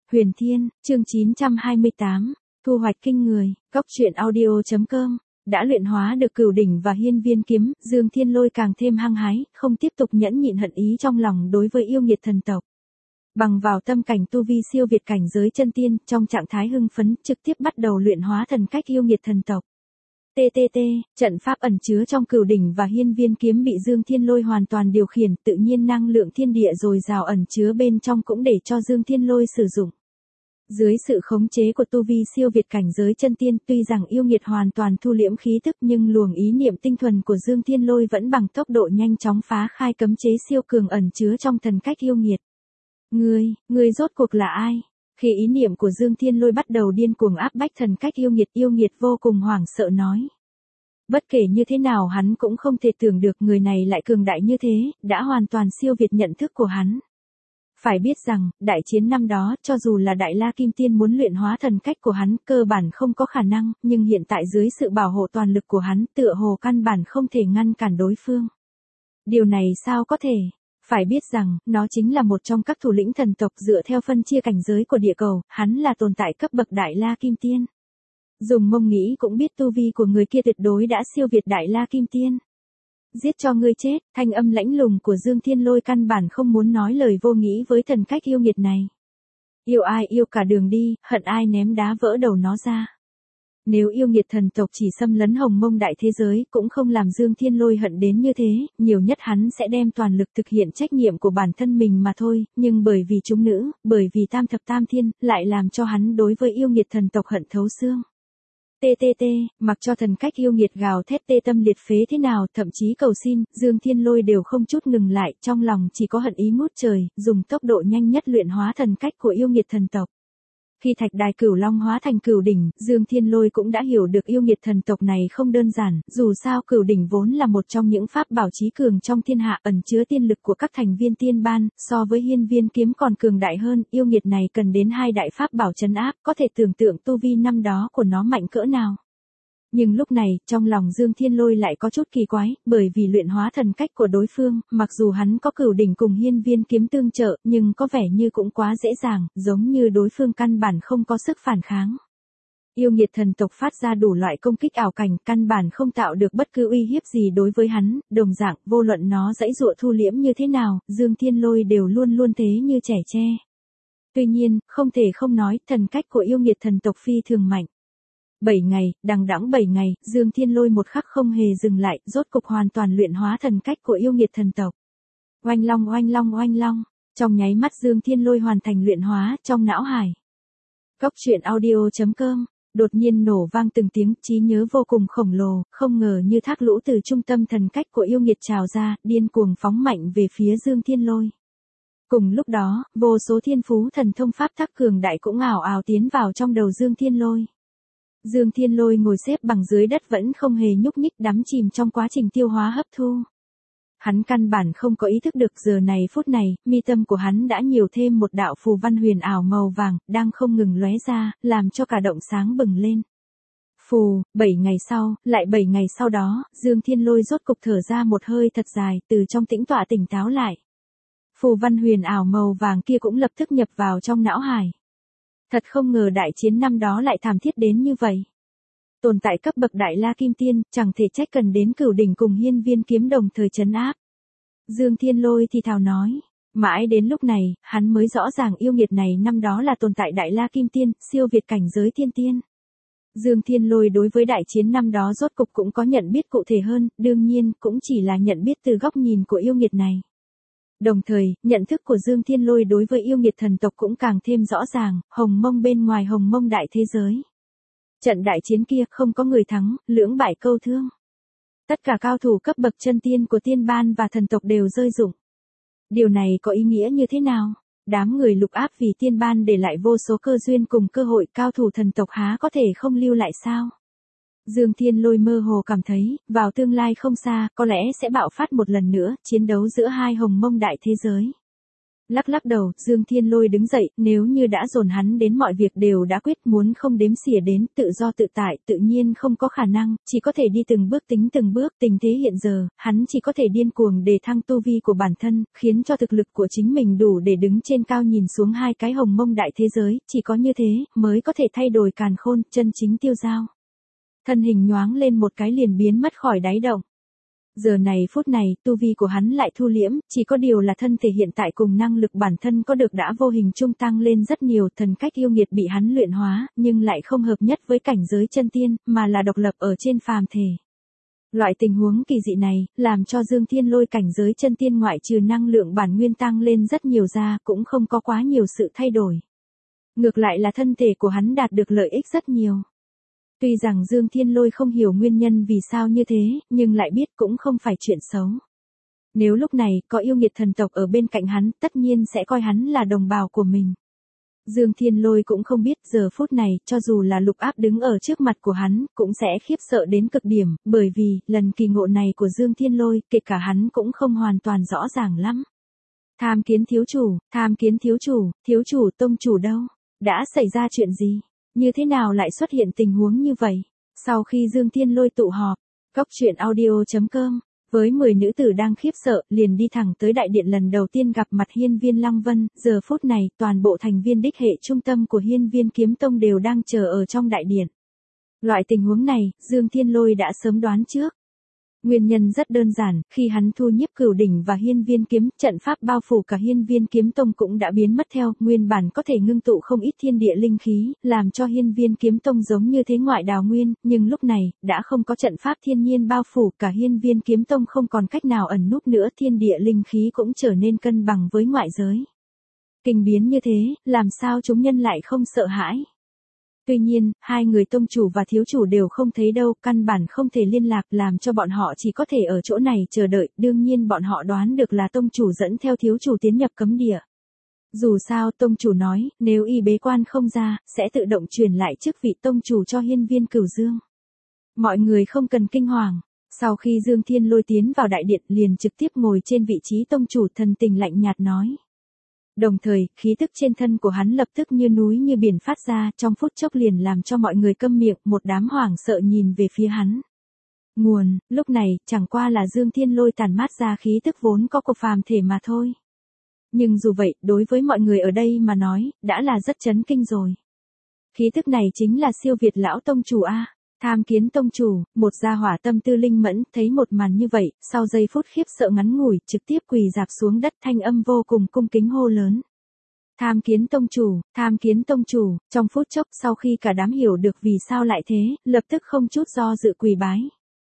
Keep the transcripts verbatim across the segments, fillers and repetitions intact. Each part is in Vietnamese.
Huyền Thiên, chương chín trăm hai mươi tám, thu hoạch kinh người, góc truyện audio chấm com. Đã luyện hóa được Cửu đỉnh và Hiên viên kiếm, Dương Thiên Lôi càng thêm hăng hái, không tiếp tục nhẫn nhịn hận ý trong lòng đối với yêu nghiệt thần tộc. Bằng vào tâm cảnh tu vi siêu việt cảnh giới chân tiên, trong trạng thái hưng phấn, trực tiếp bắt đầu luyện hóa thần cách yêu nghiệt thần tộc. tê tê tê, trận pháp ẩn chứa trong Cửu đỉnh và Hiên viên kiếm bị Dương Thiên Lôi hoàn toàn điều khiển, tự nhiên năng lượng thiên địa dồi dào ẩn chứa bên trong cũng để cho Dương Thiên Lôi sử dụng. Dưới sự khống chế của tu vi siêu việt cảnh giới chân tiên, tuy rằng yêu nghiệt hoàn toàn thu liễm khí tức nhưng luồng ý niệm tinh thuần của Dương Thiên Lôi vẫn bằng tốc độ nhanh chóng phá khai cấm chế siêu cường ẩn chứa trong thần cách yêu nghiệt. Ngươi, ngươi rốt cuộc là ai? Khi ý niệm của Dương Thiên Lôi bắt đầu điên cuồng áp bách thần cách yêu nghiệt, yêu nghiệt vô cùng hoảng sợ nói. Bất kể như thế nào hắn cũng không thể tưởng được người này lại cường đại như thế, đã hoàn toàn siêu việt nhận thức của hắn. Phải biết rằng, đại chiến năm đó, cho dù là Đại La Kim Tiên muốn luyện hóa thần cách của hắn, cơ bản không có khả năng, nhưng hiện tại dưới sự bảo hộ toàn lực của hắn, tựa hồ căn bản không thể ngăn cản đối phương. Điều này sao có thể? Phải biết rằng, nó chính là một trong các thủ lĩnh thần tộc dựa theo phân chia cảnh giới của địa cầu, hắn là tồn tại cấp bậc Đại La Kim Tiên. Dùng mông nghĩ cũng biết tu vi của người kia tuyệt đối đã siêu việt Đại La Kim Tiên. Giết cho ngươi chết, thanh âm lãnh lùng của Dương Thiên Lôi căn bản không muốn nói lời vô nghĩ với thần cách yêu nghiệt này. Yêu ai yêu cả đường đi, hận ai ném đá vỡ đầu nó ra. Nếu yêu nghiệt thần tộc chỉ xâm lấn hồng mông đại thế giới, cũng không làm Dương Thiên Lôi hận đến như thế, nhiều nhất hắn sẽ đem toàn lực thực hiện trách nhiệm của bản thân mình mà thôi, nhưng bởi vì chúng nữ, bởi vì tam thập tam thiên, lại làm cho hắn đối với yêu nghiệt thần tộc hận thấu xương. tê tê tê, mặc cho thần cách yêu nghiệt gào thét tê tâm liệt phế thế nào, thậm chí cầu xin, Dương Thiên Lôi đều không chút ngừng lại, trong lòng chỉ có hận ý ngút trời, dùng tốc độ nhanh nhất luyện hóa thần cách của yêu nghiệt thần tộc. Khi thạch đài Cửu Long hóa thành Cửu đỉnh, Dương Thiên Lôi cũng đã hiểu được yêu nghiệt thần tộc này không đơn giản, dù sao Cửu đỉnh vốn là một trong những pháp bảo chí cường trong thiên hạ, ẩn chứa tiên lực của các thành viên tiên ban, so với Hiên viên kiếm còn cường đại hơn, yêu nghiệt này cần đến hai đại pháp bảo trấn áp, có thể tưởng tượng tu vi năm đó của nó mạnh cỡ nào. Nhưng lúc này, trong lòng Dương Thiên Lôi lại có chút kỳ quái, bởi vì luyện hóa thần cách của đối phương, mặc dù hắn có Cửu đỉnh cùng Hiên viên kiếm tương trợ, nhưng có vẻ như cũng quá dễ dàng, giống như đối phương căn bản không có sức phản kháng. Yêu nghiệt thần tộc phát ra đủ loại công kích ảo cảnh, căn bản không tạo được bất cứ uy hiếp gì đối với hắn, đồng dạng, vô luận nó dãy dụa thu liễm như thế nào, Dương Thiên Lôi đều luôn luôn thế như trẻ tre. Tuy nhiên, không thể không nói, thần cách của yêu nghiệt thần tộc phi thường mạnh. Bảy ngày, đằng đẵng bảy ngày, Dương Thiên Lôi một khắc không hề dừng lại, rốt cục hoàn toàn luyện hóa thần cách của yêu nghiệt thần tộc. Oanh long oanh long oanh long, trong nháy mắt Dương Thiên Lôi hoàn thành luyện hóa, trong não hải. Góc truyện audio chấm com, đột nhiên nổ vang từng tiếng, trí nhớ vô cùng khổng lồ, không ngờ như thác lũ từ trung tâm thần cách của yêu nghiệt trào ra, điên cuồng phóng mạnh về phía Dương Thiên Lôi. Cùng lúc đó, vô số thiên phú thần thông pháp tắc cường đại cũng ảo ảo tiến vào trong đầu Dương Thiên Lôi. Dương Thiên Lôi ngồi xếp bằng dưới đất vẫn không hề nhúc nhích, đắm chìm trong quá trình tiêu hóa hấp thu. Hắn căn bản không có ý thức được giờ này phút này, mi tâm của hắn đã nhiều thêm một đạo phù văn huyền ảo màu vàng, đang không ngừng lóe ra, làm cho cả động sáng bừng lên. Phù, bảy ngày sau, lại bảy ngày sau đó, Dương Thiên Lôi rốt cục thở ra một hơi thật dài, từ trong tĩnh tọa tỉnh táo lại. Phù văn huyền ảo màu vàng kia cũng lập tức nhập vào trong não hải. Thật không ngờ đại chiến năm đó lại thảm thiết đến như vậy. Tồn tại cấp bậc Đại La Kim Tiên, chẳng thể trách cần đến Cửu đỉnh cùng Hiên viên kiếm đồng thời trấn áp. Dương Thiên Lôi thì thào nói. Mãi đến lúc này, hắn mới rõ ràng yêu nghiệt này năm đó là tồn tại Đại La Kim Tiên, siêu việt cảnh giới thiên tiên. Dương Thiên Lôi đối với đại chiến năm đó rốt cục cũng có nhận biết cụ thể hơn, đương nhiên cũng chỉ là nhận biết từ góc nhìn của yêu nghiệt này. Đồng thời, nhận thức của Dương Thiên Lôi đối với yêu nghiệt thần tộc cũng càng thêm rõ ràng, hồng mông bên ngoài hồng mông đại thế giới. Trận đại chiến kia không có người thắng, lưỡng bại câu thương. Tất cả cao thủ cấp bậc chân tiên của tiên ban và thần tộc đều rơi rụng. Điều này có ý nghĩa như thế nào? Đám người lục áp vì tiên ban để lại vô số cơ duyên cùng cơ hội, cao thủ thần tộc há có thể không lưu lại sao? Dương Thiên Lôi mơ hồ cảm thấy, vào tương lai không xa, có lẽ sẽ bạo phát một lần nữa, chiến đấu giữa hai hồng mông đại thế giới. Lắc lắc đầu, Dương Thiên Lôi đứng dậy, nếu như đã dồn hắn đến mọi việc đều đã quyết, muốn không đếm xỉa đến, tự do tự tại, tự nhiên không có khả năng, chỉ có thể đi từng bước tính từng bước, tình thế hiện giờ, hắn chỉ có thể điên cuồng để thăng tu vi của bản thân, khiến cho thực lực của chính mình đủ để đứng trên cao nhìn xuống hai cái hồng mông đại thế giới, chỉ có như thế, mới có thể thay đổi càn khôn, chân chính tiêu dao. Thân hình nhoáng lên một cái liền biến mất khỏi đáy động. Giờ này phút này, tu vi của hắn lại thu liễm, chỉ có điều là thân thể hiện tại cùng năng lực bản thân có được đã vô hình trung tăng lên rất nhiều, thần cách yêu nghiệt bị hắn luyện hóa, nhưng lại không hợp nhất với cảnh giới chân tiên, mà là độc lập ở trên phàm thể. Loại tình huống kỳ dị này, làm cho Dương Thiên Lôi cảnh giới chân tiên ngoại trừ năng lượng bản nguyên tăng lên rất nhiều ra, cũng không có quá nhiều sự thay đổi. Ngược lại là thân thể của hắn đạt được lợi ích rất nhiều. Tuy rằng Dương Thiên Lôi không hiểu nguyên nhân vì sao như thế, nhưng lại biết cũng không phải chuyện xấu. Nếu lúc này có yêu nghiệt thần tộc ở bên cạnh hắn, tất nhiên sẽ coi hắn là đồng bào của mình. Dương Thiên Lôi cũng không biết giờ phút này, cho dù là Lục Áp đứng ở trước mặt của hắn, cũng sẽ khiếp sợ đến cực điểm, bởi vì, lần kỳ ngộ này của Dương Thiên Lôi, kể cả hắn cũng không hoàn toàn rõ ràng lắm. Tham kiến thiếu chủ, tham kiến thiếu chủ, thiếu chủ tông chủ đâu? Đã xảy ra chuyện gì? Như thế nào lại xuất hiện tình huống như vậy? Sau khi Dương Thiên Lôi tụ họp, Cốc Truyện Audio chấm com, với mười nữ tử đang khiếp sợ, liền đi thẳng tới đại điện lần đầu tiên gặp mặt Hiên Viên Lăng Vân, giờ phút này, toàn bộ thành viên đích hệ trung tâm của Hiên Viên Kiếm Tông đều đang chờ ở trong đại điện. Loại tình huống này, Dương Thiên Lôi đã sớm đoán trước. Nguyên nhân rất đơn giản, khi hắn thu nhiếp Cửu Đỉnh và Hiên Viên Kiếm, trận pháp bao phủ cả Hiên Viên Kiếm Tông cũng đã biến mất theo, nguyên bản có thể ngưng tụ không ít thiên địa linh khí, làm cho Hiên Viên Kiếm Tông giống như thế ngoại đào nguyên, nhưng lúc này, đã không có trận pháp thiên nhiên bao phủ, cả Hiên Viên Kiếm Tông không còn cách nào ẩn núp nữa, thiên địa linh khí cũng trở nên cân bằng với ngoại giới. Kinh biến như thế, làm sao chúng nhân lại không sợ hãi? Tuy nhiên, hai người tông chủ và thiếu chủ đều không thấy đâu, căn bản không thể liên lạc, làm cho bọn họ chỉ có thể ở chỗ này chờ đợi, đương nhiên bọn họ đoán được là tông chủ dẫn theo thiếu chủ tiến nhập cấm địa. Dù sao tông chủ nói, nếu y bế quan không ra, sẽ tự động truyền lại chức vị tông chủ cho Hiên Viên Cửu Dương. Mọi người không cần kinh hoàng. Sau khi Dương Thiên Lôi tiến vào đại điện liền trực tiếp ngồi trên vị trí tông chủ, thần tình lạnh nhạt nói. Đồng thời, khí tức trên thân của hắn lập tức như núi như biển phát ra, trong phút chốc liền làm cho mọi người câm miệng, một đám hoảng sợ nhìn về phía hắn. Nguồn, lúc này, chẳng qua là Dương Thiên Lôi tản mát ra khí tức vốn có của phàm thể mà thôi. Nhưng dù vậy, đối với mọi người ở đây mà nói, đã là rất chấn kinh rồi. Khí tức này chính là siêu việt lão tông chủ A. Tham kiến tông chủ, một gia hỏa tâm tư linh mẫn, thấy một màn như vậy, sau giây phút khiếp sợ ngắn ngủi, trực tiếp quỳ rạp xuống đất, thanh âm vô cùng cung kính hô lớn. Tham kiến tông chủ, tham kiến tông chủ, trong phút chốc sau khi cả đám hiểu được vì sao lại thế, lập tức không chút do dự quỳ bái.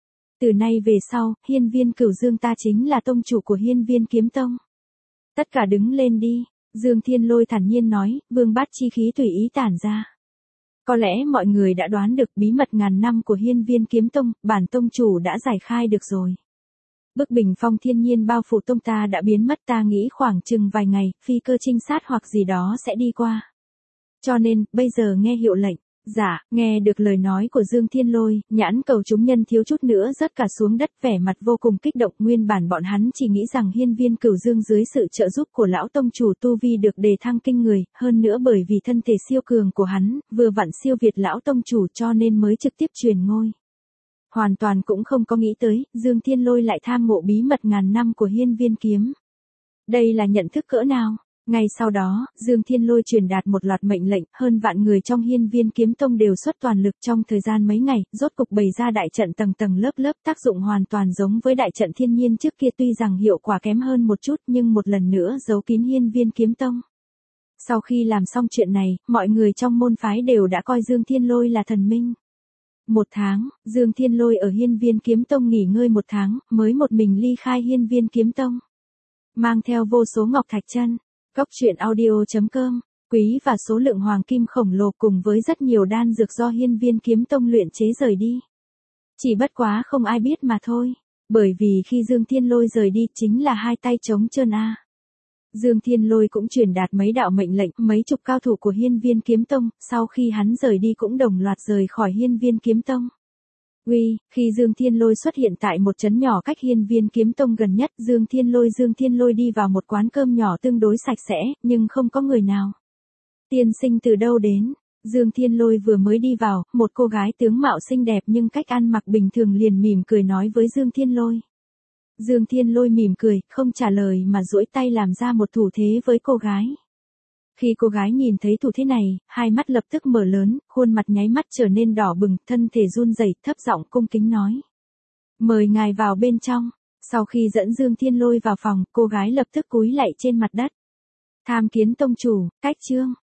Từ nay về sau, Hiên Viên Cửu Dương ta chính là tông chủ của Hiên Viên Kiếm Tông. Tất cả đứng lên đi, Dương Thiên Lôi thản nhiên nói, vương bát chi khí tùy ý tản ra. Có lẽ mọi người đã đoán được bí mật ngàn năm của Hiên Viên Kiếm Tông, bản tông chủ đã giải khai được rồi. Bức bình phong thiên nhiên bao phủ tông ta đã biến mất, ta nghĩ khoảng chừng vài ngày, phi cơ trinh sát hoặc gì đó sẽ đi qua. Cho nên, bây giờ nghe hiệu lệnh. Dạ, nghe được lời nói của Dương Thiên Lôi, nhãn cầu chúng nhân thiếu chút nữa rớt cả xuống đất, vẻ mặt vô cùng kích động. Nguyên bản bọn hắn chỉ nghĩ rằng Hiên Viên Cửu Dương dưới sự trợ giúp của lão tông chủ tu vi được đề thăng kinh người, hơn nữa bởi vì thân thể siêu cường của hắn, vừa vặn siêu việt lão tông chủ cho nên mới trực tiếp truyền ngôi. Hoàn toàn cũng không có nghĩ tới, Dương Thiên Lôi lại tham ngộ bí mật ngàn năm của Hiên Viên Kiếm. Đây là nhận thức cỡ nào? Ngay sau đó, Dương Thiên Lôi truyền đạt một loạt mệnh lệnh, hơn vạn người trong Hiên Viên Kiếm Tông đều xuất toàn lực trong thời gian mấy ngày, rốt cục bày ra đại trận tầng tầng lớp lớp, tác dụng hoàn toàn giống với đại trận thiên nhiên trước kia, tuy rằng hiệu quả kém hơn một chút nhưng một lần nữa giấu kín Hiên Viên Kiếm Tông. Sau khi làm xong chuyện này, mọi người trong môn phái đều đã coi Dương Thiên Lôi là thần minh. Một tháng, Dương Thiên Lôi ở Hiên Viên Kiếm Tông nghỉ ngơi một tháng, mới một mình ly khai Hiên Viên Kiếm Tông. Mang theo vô số ngọc thạch chân. Cốc Truyện Audio chấm com, quý và số lượng hoàng kim khổng lồ cùng với rất nhiều đan dược do Hiên Viên Kiếm Tông luyện chế rời đi. Chỉ bất quá không ai biết mà thôi, bởi vì khi Dương Thiên Lôi rời đi chính là hai tay trống trơn a. Dương Thiên Lôi cũng truyền đạt mấy đạo mệnh lệnh, mấy chục cao thủ của Hiên Viên Kiếm Tông, sau khi hắn rời đi cũng đồng loạt rời khỏi Hiên Viên Kiếm Tông. Uy, khi Dương Thiên Lôi xuất hiện tại một trấn nhỏ cách Hiên Viên Kiếm Tông gần nhất, Dương Thiên Lôi Dương Thiên Lôi đi vào một quán cơm nhỏ tương đối sạch sẽ, nhưng không có người nào. Tiên sinh từ đâu đến? Dương Thiên Lôi vừa mới đi vào, một cô gái tướng mạo xinh đẹp nhưng cách ăn mặc bình thường liền mỉm cười nói với Dương Thiên Lôi. Dương Thiên Lôi mỉm cười, không trả lời mà duỗi tay làm ra một thủ thế với cô gái. Khi cô gái nhìn thấy thủ thế này, hai mắt lập tức mở lớn, khuôn mặt nháy mắt trở nên đỏ bừng, thân thể run rẩy, thấp giọng cung kính nói. Mời ngài vào bên trong. Sau khi dẫn Dương Thiên Lôi vào phòng, cô gái lập tức cúi lạy trên mặt đất. Tham kiến tông chủ, cách chương.